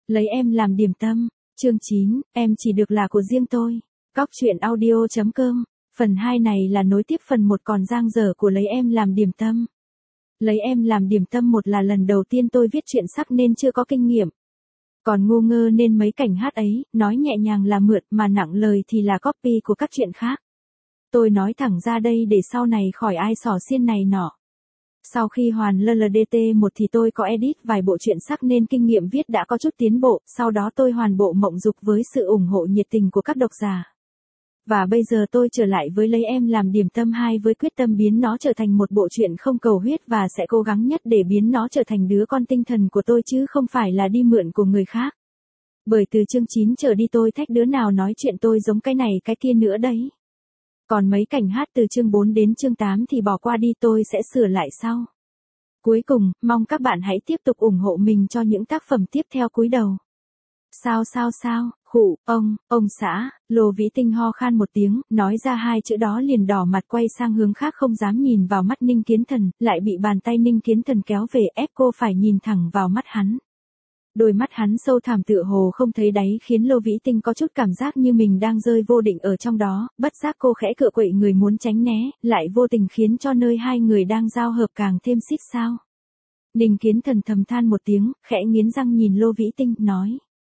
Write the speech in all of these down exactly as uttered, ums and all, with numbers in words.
Lấy em làm điểm tâm. Chương chín, em chỉ được là của riêng tôi. Cóc truyện audio chấm com. Phần hai này là nối tiếp phần một còn dang dở của Lấy em làm điểm tâm. Lấy em làm điểm tâm một là lần đầu tiên tôi viết truyện sắc nên chưa có kinh nghiệm. Còn ngu ngơ nên mấy cảnh hát ấy, nói nhẹ nhàng là mượn mà nặng lời thì là copy của các truyện khác. Tôi nói thẳng ra đây để sau này khỏi ai xỏ xiên này nọ. Sau khi hoàn lờ lờ đê tê một thì tôi có edit vài bộ truyện sắc nên kinh nghiệm viết đã có chút tiến bộ, sau đó tôi hoàn bộ Mộng Dục với sự ủng hộ nhiệt tình của các độc giả. Và bây giờ tôi trở lại với Lấy em làm điểm tâm hai với quyết tâm biến nó trở thành một bộ truyện không cầu huyết và sẽ cố gắng nhất để biến nó trở thành đứa con tinh thần của tôi chứ không phải là đi mượn của người khác. Bởi từ chương chín trở đi tôi thách đứa nào nói chuyện tôi giống cái này cái kia nữa đấy. Còn mấy cảnh hát từ chương bốn đến chương tám thì bỏ qua đi, tôi sẽ sửa lại sau. Cuối cùng, mong các bạn hãy tiếp tục ủng hộ mình cho những tác phẩm tiếp theo. Cúi đầu. Sao sao sao, khụ, ông, ông xã, Lô Vĩ Tinh ho khan một tiếng, nói ra hai chữ đó liền đỏ mặt quay sang hướng khác không dám nhìn vào mắt Ninh Kiến Thần, lại bị bàn tay Ninh Kiến Thần kéo về ép cô phải nhìn thẳng vào mắt hắn. Đôi mắt hắn sâu thẳm tựa hồ không thấy đáy khiến Lô Vĩ Tinh có chút cảm giác như mình đang rơi vô định ở trong đó, bất giác cô khẽ cựa quậy người muốn tránh né, lại vô tình khiến cho nơi hai người đang giao hợp càng thêm xít sao. Ninh Kiến Thần thầm than một tiếng, khẽ nghiến răng nhìn Lô Vĩ Tinh, nói.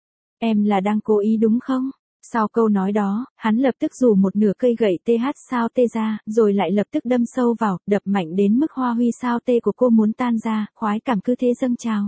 Em là đang cố ý đúng không? Sau câu nói đó, hắn lập tức rủ một nửa cây gậy tê hát sao tê ra, rồi lại lập tức đâm sâu vào, đập mạnh đến mức hoa huy sao tê của cô muốn tan ra, khoái cảm cứ thế dâng trào.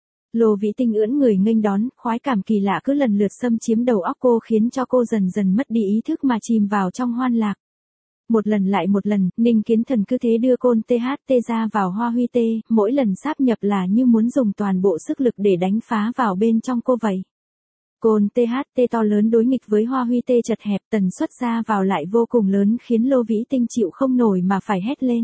Lô Vĩ Tinh ưỡn người nghênh đón, khoái cảm kỳ lạ cứ lần lượt xâm chiếm đầu óc cô khiến cho cô dần dần mất đi ý thức mà chìm vào trong hoan lạc. Một lần lại một lần, Ninh Kiến Thần cứ thế đưa côn tê hát tê ra vào hoa huy tê, mỗi lần sáp nhập là như muốn dùng toàn bộ sức lực để đánh phá vào bên trong cô vậy. Côn tê hát tê to lớn đối nghịch với hoa huy tê chật hẹp, tần suất ra vào lại vô cùng lớn khiến Lô Vĩ Tinh chịu không nổi mà phải hét lên.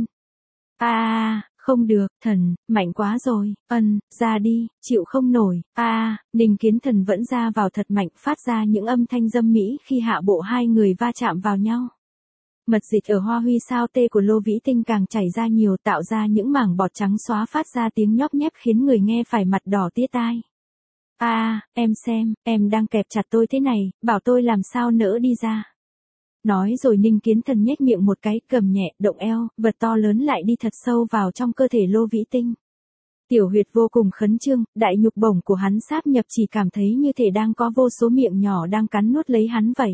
A à, không được, thần, mạnh quá rồi, ân, ra đi, chịu không nổi, a à, Ninh Kiến Thần vẫn ra vào thật mạnh, phát ra những âm thanh dâm mỹ khi hạ bộ hai người va chạm vào nhau. Mật dịch ở hoa huy sao tê của Lô Vĩ Tinh càng chảy ra nhiều, tạo ra những mảng bọt trắng xóa phát ra tiếng nhóp nhép khiến người nghe phải mặt đỏ tía tai. A à, em xem, em đang kẹp chặt tôi thế này, bảo tôi làm sao nỡ đi ra. Nói rồi Ninh Kiến Thần nhếch miệng một cái, cầm nhẹ, động eo, vật to lớn lại đi thật sâu vào trong cơ thể Lô Vĩ Tinh. Tiểu huyệt vô cùng khấn trương, đại nhục bổng của hắn sáp nhập chỉ cảm thấy như thể đang có vô số miệng nhỏ đang cắn nuốt lấy hắn vậy.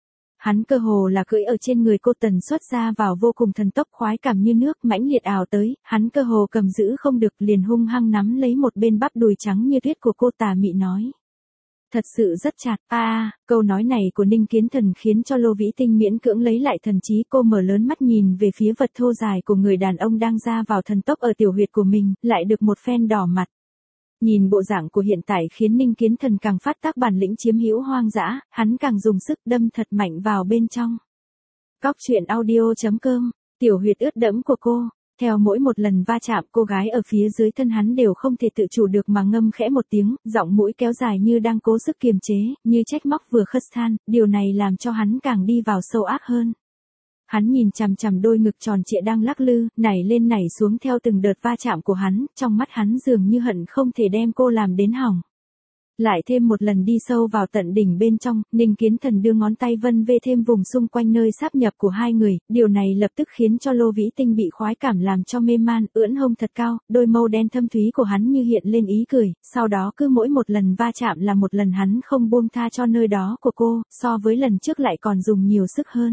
Hắn cơ hồ là cưỡi ở trên người cô, tần suất ra vào vô cùng thần tốc, khoái cảm như nước mãnh liệt ào tới, hắn cơ hồ cầm giữ không được, liền hung hăng nắm lấy một bên bắp đùi trắng như tuyết của cô, tà mị nói. Thật sự rất chặt, a à, câu nói này của Ninh Kiến Thần khiến cho Lô Vĩ Tinh miễn cưỡng lấy lại thần trí, cô mở lớn mắt nhìn về phía vật thô dài của người đàn ông đang ra vào thần tốc ở tiểu huyệt của mình, lại được một phen đỏ mặt. Nhìn bộ dạng của hiện tại khiến Ninh Kiến Thần càng phát tác bản lĩnh chiếm hữu hoang dã, hắn càng dùng sức đâm thật mạnh vào bên trong. Cóc truyện audio chấm com, tiểu huyệt ướt đẫm của cô. Theo mỗi một lần va chạm, cô gái ở phía dưới thân hắn đều không thể tự chủ được mà ngâm khẽ một tiếng, giọng mũi kéo dài như đang cố sức kiềm chế, như trách móc vừa khất than, điều này làm cho hắn càng đi vào sâu ác hơn. Hắn nhìn chằm chằm đôi ngực tròn trịa đang lắc lư, nảy lên nảy xuống theo từng đợt va chạm của hắn, trong mắt hắn dường như hận không thể đem cô làm đến hỏng. Lại thêm một lần đi sâu vào tận đỉnh bên trong, Ninh Kiến Thần đưa ngón tay vân vê thêm vùng xung quanh nơi sáp nhập của hai người, điều này lập tức khiến cho Lô Vĩ Tinh bị khoái cảm làm cho mê man, ưỡn hông thật cao, đôi mâu đen thâm thúy của hắn như hiện lên ý cười, sau đó cứ mỗi một lần va chạm là một lần hắn không buông tha cho nơi đó của cô, so với lần trước lại còn dùng nhiều sức hơn.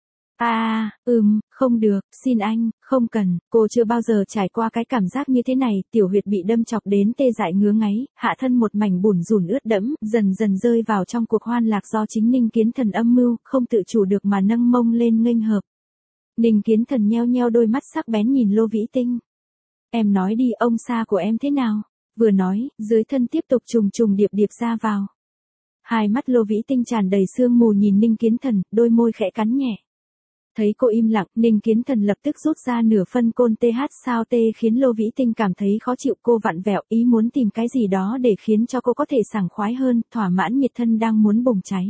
A à, ừm, không được, xin anh, không cần, cô chưa bao giờ trải qua cái cảm giác như thế này, tiểu huyệt bị đâm chọc đến tê dại ngứa ngáy, hạ thân một mảnh bùn rủn ướt đẫm, dần dần rơi vào trong cuộc hoan lạc do chính Ninh Kiến Thần âm mưu, không tự chủ được mà nâng mông lên nghênh hợp. Ninh Kiến Thần nheo nheo đôi mắt sắc bén nhìn Lô Vĩ Tinh. Em nói đi, ông xa của em thế nào? Vừa nói, dưới thân tiếp tục trùng trùng điệp điệp ra vào. Hai mắt Lô Vĩ Tinh tràn đầy sương mù nhìn Ninh Kiến Thần, đôi môi khẽ cắn nhẹ. Thấy cô im lặng, Ninh Kiến Thần lập tức rút ra nửa phân côn tê hát sao tê khiến Lô Vĩ Tinh cảm thấy khó chịu, cô vặn vẹo, ý muốn tìm cái gì đó để khiến cho cô có thể sảng khoái hơn, thỏa mãn nhiệt thân đang muốn bùng cháy.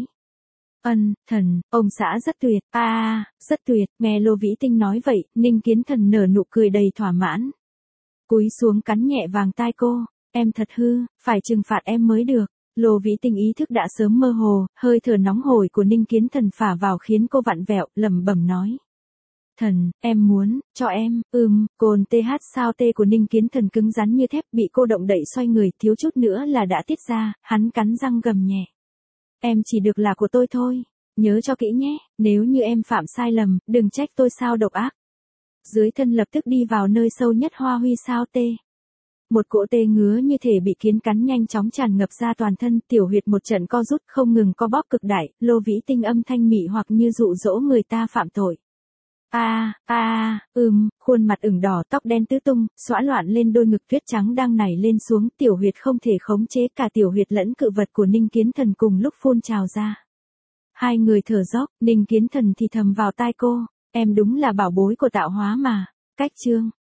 Ân, thần, ông xã rất tuyệt, a à, rất tuyệt, nghe Lô Vĩ Tinh nói vậy, Ninh Kiến Thần nở nụ cười đầy thỏa mãn. Cúi xuống cắn nhẹ vàng tai cô, em thật hư, phải trừng phạt em mới được. Lô Vĩ Tinh ý thức đã sớm mơ hồ, hơi thở nóng hổi của Ninh Kiến Thần phả vào khiến cô vặn vẹo, lẩm bẩm nói. Thần, em muốn, cho em, ừm, cồn tê hát sao tê của Ninh Kiến Thần cứng rắn như thép bị cô động đậy xoay người thiếu chút nữa là đã tiết ra, hắn cắn răng gầm nhẹ. Em chỉ được là của tôi thôi, nhớ cho kỹ nhé, nếu như em phạm sai lầm, đừng trách tôi sao độc ác. Dưới thân lập tức đi vào nơi sâu nhất hoa huy sao tê. Một cỗ tê ngứa như thể bị kiến cắn nhanh chóng tràn ngập ra toàn thân, tiểu huyệt một trận co rút không ngừng co bóp cực đại, Lô Vĩ Tinh âm thanh mị hoặc như dụ dỗ người ta phạm tội. A, a, ừm, khuôn mặt ửng đỏ, tóc đen tứ tung, xõa loạn lên đôi ngực tuyết trắng đang nảy lên xuống, tiểu huyệt không thể khống chế, cả tiểu huyệt lẫn cự vật của Ninh Kiến Thần cùng lúc phun trào ra. Hai người thở dốc, Ninh Kiến Thần thì thầm vào tai cô, em đúng là bảo bối của tạo hóa mà. Cách chương